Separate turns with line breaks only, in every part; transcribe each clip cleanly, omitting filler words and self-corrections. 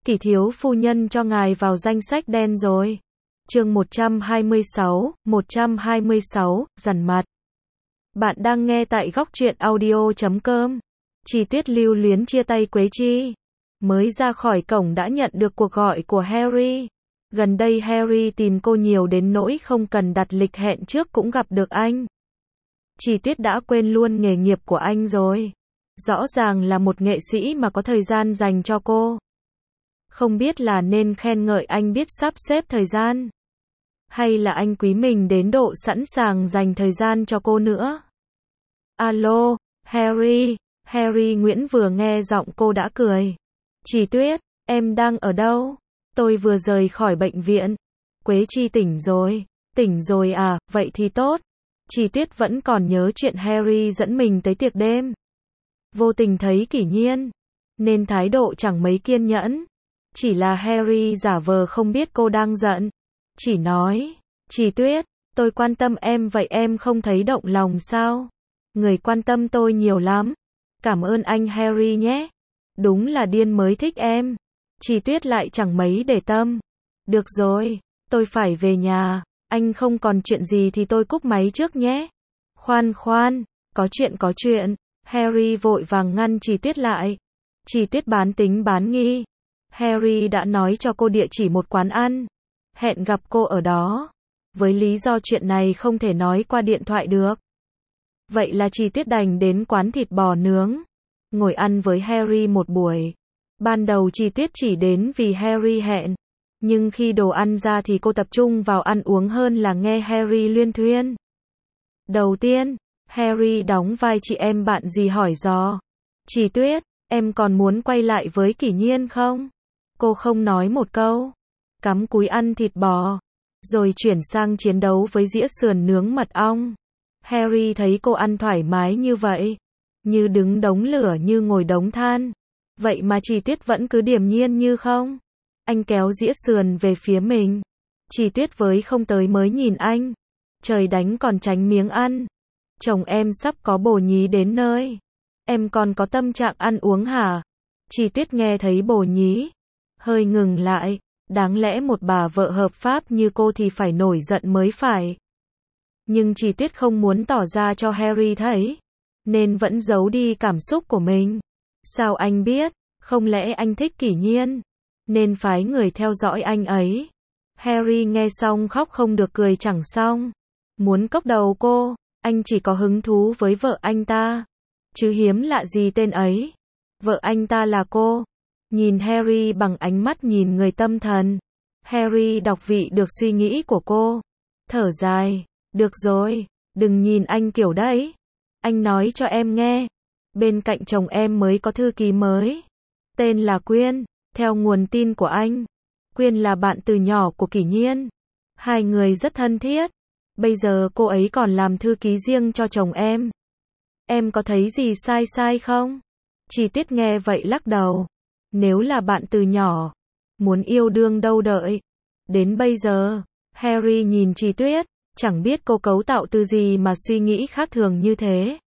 Kỷ thiếu phu nhân cho ngài vào danh sách đen rồi. Chương 126, dằn mặt. Bạn đang nghe tại góc truyện audio.com. Chi Tuyết lưu luyến chia tay Quế Chi. Mới ra khỏi cổng đã nhận được cuộc gọi của Harry. Gần đây Harry tìm cô nhiều đến nỗi không cần đặt lịch hẹn trước cũng gặp được anh. Chi Tuyết đã quên luôn nghề nghiệp của anh rồi. Rõ ràng là một nghệ sĩ mà có thời gian dành cho cô. Không biết là nên khen ngợi anh biết sắp xếp thời gian, hay là anh quý mình đến độ sẵn sàng dành thời gian cho cô nữa. Alo, Harry. Harry Nguyễn vừa nghe giọng cô đã cười. Chi Tuyết, em đang ở đâu? Tôi vừa rời khỏi bệnh viện. Quế Chi tỉnh rồi. Tỉnh rồi à, vậy thì tốt. Chi Tuyết vẫn còn nhớ chuyện Harry dẫn mình tới tiệc đêm. Vô tình thấy Kỷ Nhiên, nên thái độ chẳng mấy kiên nhẫn. Chỉ là Harry giả vờ không biết cô đang giận. Chỉ nói, Chi Tuyết, tôi quan tâm em vậy em không thấy động lòng sao? Người quan tâm tôi nhiều lắm. Cảm ơn anh Harry nhé. Đúng là điên mới thích em. Chi Tuyết lại chẳng mấy để tâm. Được rồi, tôi phải về nhà. Anh không còn chuyện gì thì tôi cúp máy trước nhé. Khoan, có chuyện. Harry vội vàng ngăn Chi Tuyết lại. Chi Tuyết bán tính bán nghi. Harry đã nói cho cô địa chỉ một quán ăn. Hẹn gặp cô ở đó. Với lý do chuyện này không thể nói qua điện thoại được. Vậy là Chi Tuyết đành đến quán thịt bò nướng. Ngồi ăn với Harry một buổi. Ban đầu Chi Tuyết chỉ đến vì Harry hẹn. Nhưng khi đồ ăn ra thì cô tập trung vào ăn uống hơn là nghe Harry luyên thuyên. Đầu tiên, Harry đóng vai chị em bạn gì hỏi dò. Chi Tuyết, em còn muốn quay lại với Kỷ Nhiên không? Cô không nói một câu. Cắm cúi ăn thịt bò. Rồi chuyển sang chiến đấu với dĩa sườn nướng mật ong. Harry thấy cô ăn thoải mái như vậy. Như đứng đống lửa như ngồi đống than. Vậy mà Chi Tuyết vẫn cứ điềm nhiên như không. Anh kéo dĩa sườn về phía mình. Chi Tuyết với không tới mới nhìn anh. Trời đánh còn tránh miếng ăn. Chồng em sắp có bồ nhí đến nơi. Em còn có tâm trạng ăn uống hả? Chi Tuyết nghe thấy bồ nhí. Hơi ngừng lại. Đáng lẽ một bà vợ hợp pháp như cô thì phải nổi giận mới phải. Nhưng Chi Tuyết không muốn tỏ ra cho Harry thấy. Nên vẫn giấu đi cảm xúc của mình. Sao anh biết? Không lẽ anh thích Kỷ Nhiên? Nên phái người theo dõi anh ấy. Harry nghe xong khóc không được cười chẳng xong. Muốn cốc đầu cô. Anh chỉ có hứng thú với vợ anh ta. Chứ hiếm lạ gì tên ấy. Vợ anh ta là cô. Nhìn Harry bằng ánh mắt nhìn người tâm thần. Harry đọc vị được suy nghĩ của cô. Thở dài. Được rồi, đừng nhìn anh kiểu đấy. Anh nói cho em nghe. Bên cạnh chồng em mới có thư ký mới. Tên là Quyên. Theo nguồn tin của anh, Quyên là bạn từ nhỏ của Kỷ Nhiên. Hai người rất thân thiết. Bây giờ cô ấy còn làm thư ký riêng cho chồng em. Em có thấy gì sai không? Chi Tuyết nghe vậy lắc đầu. Nếu là bạn từ nhỏ, muốn yêu đương đâu đợi. Đến bây giờ, Harry nhìn Chi Tuyết, chẳng biết cô cấu tạo từ gì mà suy nghĩ khác thường như thế.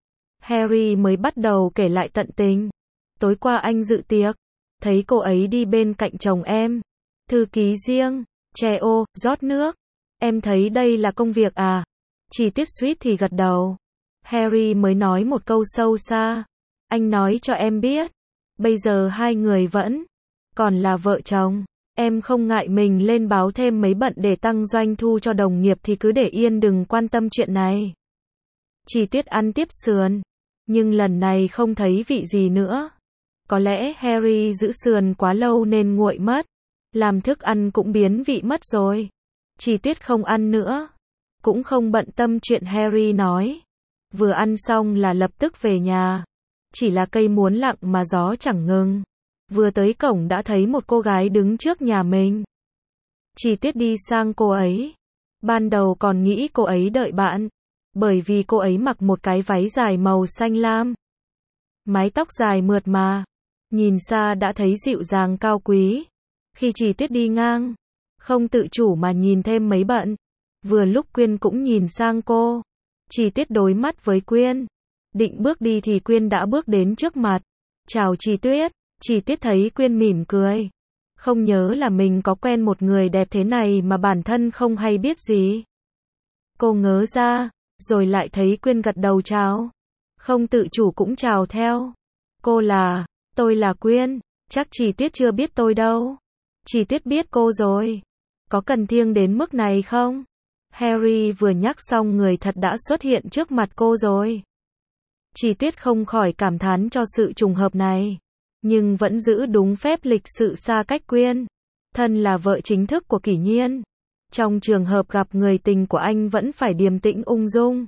Harry mới bắt đầu kể lại tận tình. Tối qua anh dự tiệc, thấy cô ấy đi bên cạnh chồng em. Thư ký riêng, chè ô, rót nước. Em thấy đây là công việc à? Chi Tuyết suýt thì gật đầu. Harry mới nói một câu sâu xa. Anh nói cho em biết. Bây giờ hai người vẫn còn là vợ chồng. Em không ngại mình lên báo thêm mấy bận để tăng doanh thu cho đồng nghiệp thì cứ để yên đừng quan tâm chuyện này. Chi Tuyết ăn tiếp sườn. Nhưng lần này không thấy vị gì nữa. Có lẽ Harry giữ sườn quá lâu nên nguội mất. Làm thức ăn cũng biến vị mất rồi. Chi Tuyết không ăn nữa. Cũng không bận tâm chuyện Harry nói. Vừa ăn xong là lập tức về nhà. Chỉ là cây muốn lặng mà gió chẳng ngừng. Vừa tới cổng đã thấy một cô gái đứng trước nhà mình. Chi Tuyết đi sang cô ấy. Ban đầu còn nghĩ cô ấy đợi bạn. Bởi vì cô ấy mặc một cái váy dài màu xanh lam. Mái tóc dài mượt mà. Nhìn xa đã thấy dịu dàng cao quý. Khi Chi Tuyết đi ngang, không tự chủ mà nhìn thêm mấy bận. Vừa lúc Quyên cũng nhìn sang cô. Chi Tuyết đối mắt với Quyên. Định bước đi thì Quyên đã bước đến trước mặt. Chào Chi Tuyết. Chi Tuyết thấy Quyên mỉm cười. Không nhớ là mình có quen một người đẹp thế này mà bản thân không hay biết gì. Cô ngớ ra, rồi lại thấy Quyên gật đầu chào. Không tự chủ cũng chào theo. Tôi là Quyên, chắc chị Tuyết chưa biết tôi đâu. Chị Tuyết biết cô rồi. Có cần thiêng đến mức này không? Harry vừa nhắc xong người thật đã xuất hiện trước mặt cô rồi. Chị Tuyết không khỏi cảm thán cho sự trùng hợp này, nhưng vẫn giữ đúng phép lịch sự xa cách Quyên. Thân là vợ chính thức của Kỷ Nhiên, trong trường hợp gặp người tình của anh vẫn phải điềm tĩnh ung dung.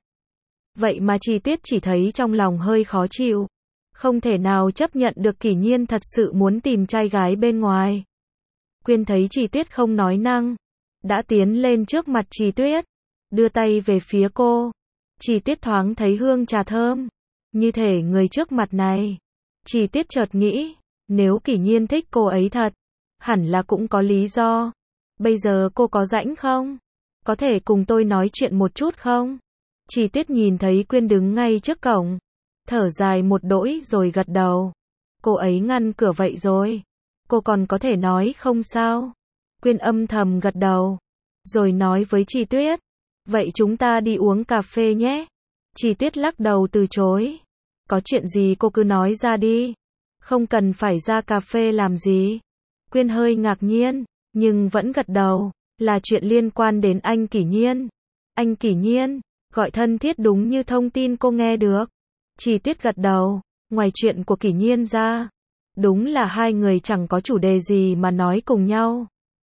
Vậy mà chị Tuyết chỉ thấy trong lòng hơi khó chịu, không thể nào chấp nhận được Kỷ Nhiên thật sự muốn tìm trai gái bên ngoài. Quyên thấy chị Tuyết không nói năng, đã tiến lên trước mặt chị Tuyết, đưa tay về phía cô. Chị Tuyết thoáng thấy hương trà thơm, như thể người trước mặt này. Chị Tuyết chợt nghĩ, nếu Kỷ Nhiên thích cô ấy thật, hẳn là cũng có lý do. Bây giờ cô có rảnh không? Có thể cùng tôi nói chuyện một chút không? Chị Tuyết nhìn thấy Quyên đứng ngay trước cổng, thở dài một đỗi rồi gật đầu. Cô ấy ngăn cửa vậy rồi, cô còn có thể nói không sao? Quyên âm thầm gật đầu, rồi nói với chị Tuyết, vậy chúng ta đi uống cà phê nhé. Chị Tuyết lắc đầu từ chối. Có chuyện gì cô cứ nói ra đi, không cần phải ra cà phê làm gì. Quyên hơi ngạc nhiên, nhưng vẫn gật đầu, là chuyện liên quan đến anh Kỷ Nhiên. Anh Kỷ Nhiên, gọi thân thiết đúng như thông tin cô nghe được. Chị Tuyết gật đầu, ngoài chuyện của Kỷ Nhiên ra, đúng là hai người chẳng có chủ đề gì mà nói cùng nhau.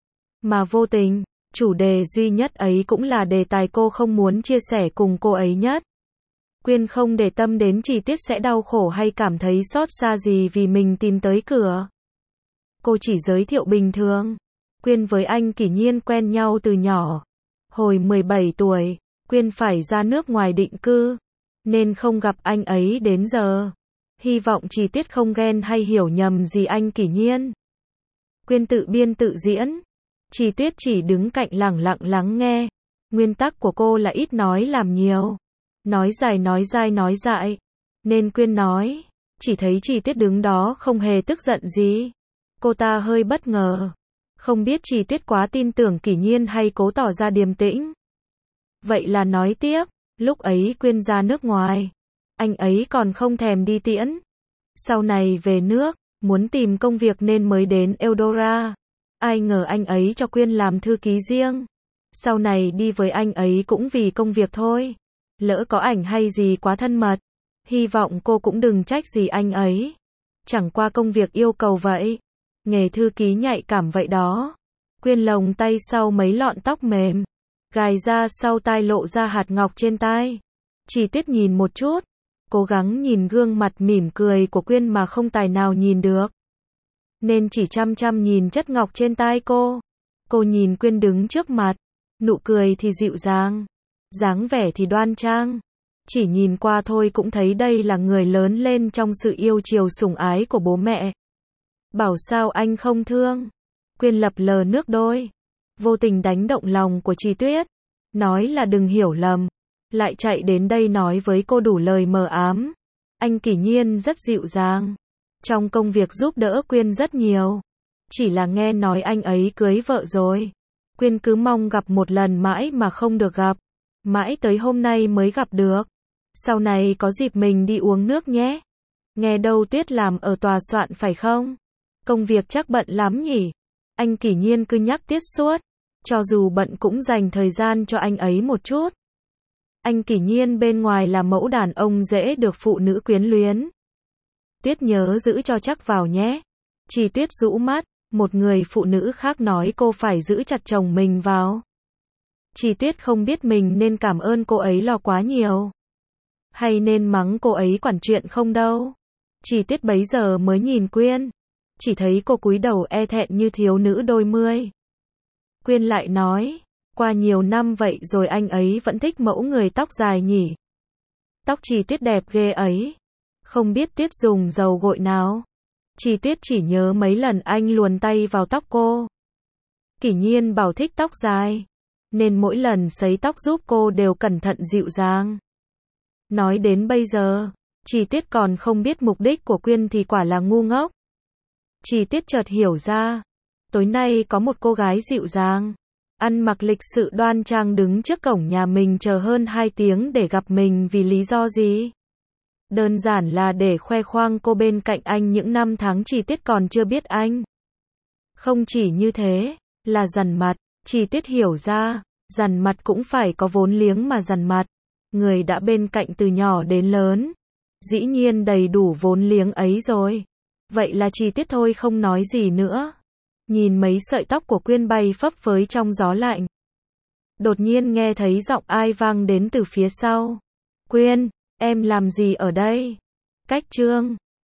Mà vô tình, chủ đề duy nhất ấy cũng là đề tài cô không muốn chia sẻ cùng cô ấy nhất. Quyên không để tâm đến chị Tuyết sẽ đau khổ hay cảm thấy xót xa gì vì mình tìm tới cửa. Cô chỉ giới thiệu bình thường. Quyên với anh Kỷ Nhiên quen nhau từ nhỏ. Hồi 17 tuổi, Quyên phải ra nước ngoài định cư, nên không gặp anh ấy đến giờ. Hy vọng chị Tuyết không ghen hay hiểu nhầm gì anh Kỷ Nhiên. Quyên tự biên tự diễn. Chị Tuyết chỉ đứng cạnh lẳng lặng lắng nghe. Nguyên tắc của cô là ít nói làm nhiều. Nói dài nói dai nói dại. Nên Quyên nói. Chỉ thấy chị Tuyết đứng đó không hề tức giận gì. Cô ta hơi bất ngờ. Không biết chị Tuyết quá tin tưởng Kỷ Nhiên hay cố tỏ ra điềm tĩnh. Vậy là nói tiếp. Lúc ấy Quyên ra nước ngoài, anh ấy còn không thèm đi tiễn. Sau này về nước, muốn tìm công việc nên mới đến Eldora. Ai ngờ anh ấy cho Quyên làm thư ký riêng. Sau này đi với anh ấy cũng vì công việc thôi. Lỡ có ảnh hay gì quá thân mật, hy vọng cô cũng đừng trách gì anh ấy. Chẳng qua công việc yêu cầu vậy. Nghề thư ký nhạy cảm vậy đó. Quyên lồng tay sau mấy lọn tóc mềm, gài ra sau tai lộ ra hạt ngọc trên tai. Chị Tuyết nhìn một chút, cố gắng nhìn gương mặt mỉm cười của Quyên mà không tài nào nhìn được, nên chỉ chăm chăm nhìn chất ngọc trên tai cô. Cô nhìn Quyên đứng trước mặt, nụ cười thì dịu dàng, dáng vẻ thì đoan trang. Chỉ nhìn qua thôi cũng thấy đây là người lớn lên trong sự yêu chiều sủng ái của bố mẹ. Bảo sao anh không thương? Quyên lập lờ nước đôi, vô tình đánh động lòng của chị Tuyết. Nói là đừng hiểu lầm, lại chạy đến đây nói với cô đủ lời mờ ám. Anh Kỷ Nhiên rất dịu dàng, trong công việc giúp đỡ Quyên rất nhiều. Chỉ là nghe nói anh ấy cưới vợ rồi. Quyên cứ mong gặp một lần mãi mà không được gặp. Mãi tới hôm nay mới gặp được. Sau này có dịp mình đi uống nước nhé. Nghe đâu Tuyết làm ở tòa soạn phải không? Công việc chắc bận lắm nhỉ? Anh Kỷ Nhiên cứ nhắc Tuyết suốt. Cho dù bận cũng dành thời gian cho anh ấy một chút. Anh Kỷ Nhiên bên ngoài là mẫu đàn ông dễ được phụ nữ quyến luyến. Tuyết nhớ giữ cho chắc vào nhé. Chị Tuyết rũ mắt, một người phụ nữ khác nói cô phải giữ chặt chồng mình vào. Chị Tuyết không biết mình nên cảm ơn cô ấy lo quá nhiều, hay nên mắng cô ấy quản chuyện không đâu. Chị Tuyết bấy giờ mới nhìn Quyên, chỉ thấy cô cúi đầu e thẹn như thiếu nữ đôi mươi. Quyên lại nói, qua nhiều năm vậy rồi anh ấy vẫn thích mẫu người tóc dài nhỉ? Tóc chị Tuyết đẹp ghê ấy. Không biết Tuyết dùng dầu gội nào. Chị Tuyết chỉ nhớ mấy lần anh luồn tay vào tóc cô. Kỷ Nhiên bảo thích tóc dài, nên mỗi lần sấy tóc giúp cô đều cẩn thận dịu dàng. Nói đến bây giờ, chị Tuyết còn không biết mục đích của Quyên thì quả là ngu ngốc. Chị Tuyết chợt hiểu ra, Tối nay có một cô gái dịu dàng, ăn mặc lịch sự đoan trang đứng trước cổng nhà mình chờ hơn 2 tiếng để gặp mình vì lý do gì? Đơn giản là để khoe khoang cô bên cạnh anh những năm tháng chi tiết còn chưa biết anh. Không chỉ như thế, là dằn mặt, Chi tiết hiểu ra, dằn mặt cũng phải có vốn liếng mà dằn mặt. Người đã bên cạnh từ nhỏ đến lớn, dĩ nhiên đầy đủ vốn liếng ấy rồi. Vậy là Chi tiết thôi không nói gì nữa. Nhìn mấy sợi tóc của Quyên bay phấp phới trong gió lạnh. Đột nhiên nghe thấy giọng ai vang đến từ phía sau. Quyên, em làm gì ở đây? Cách Trương.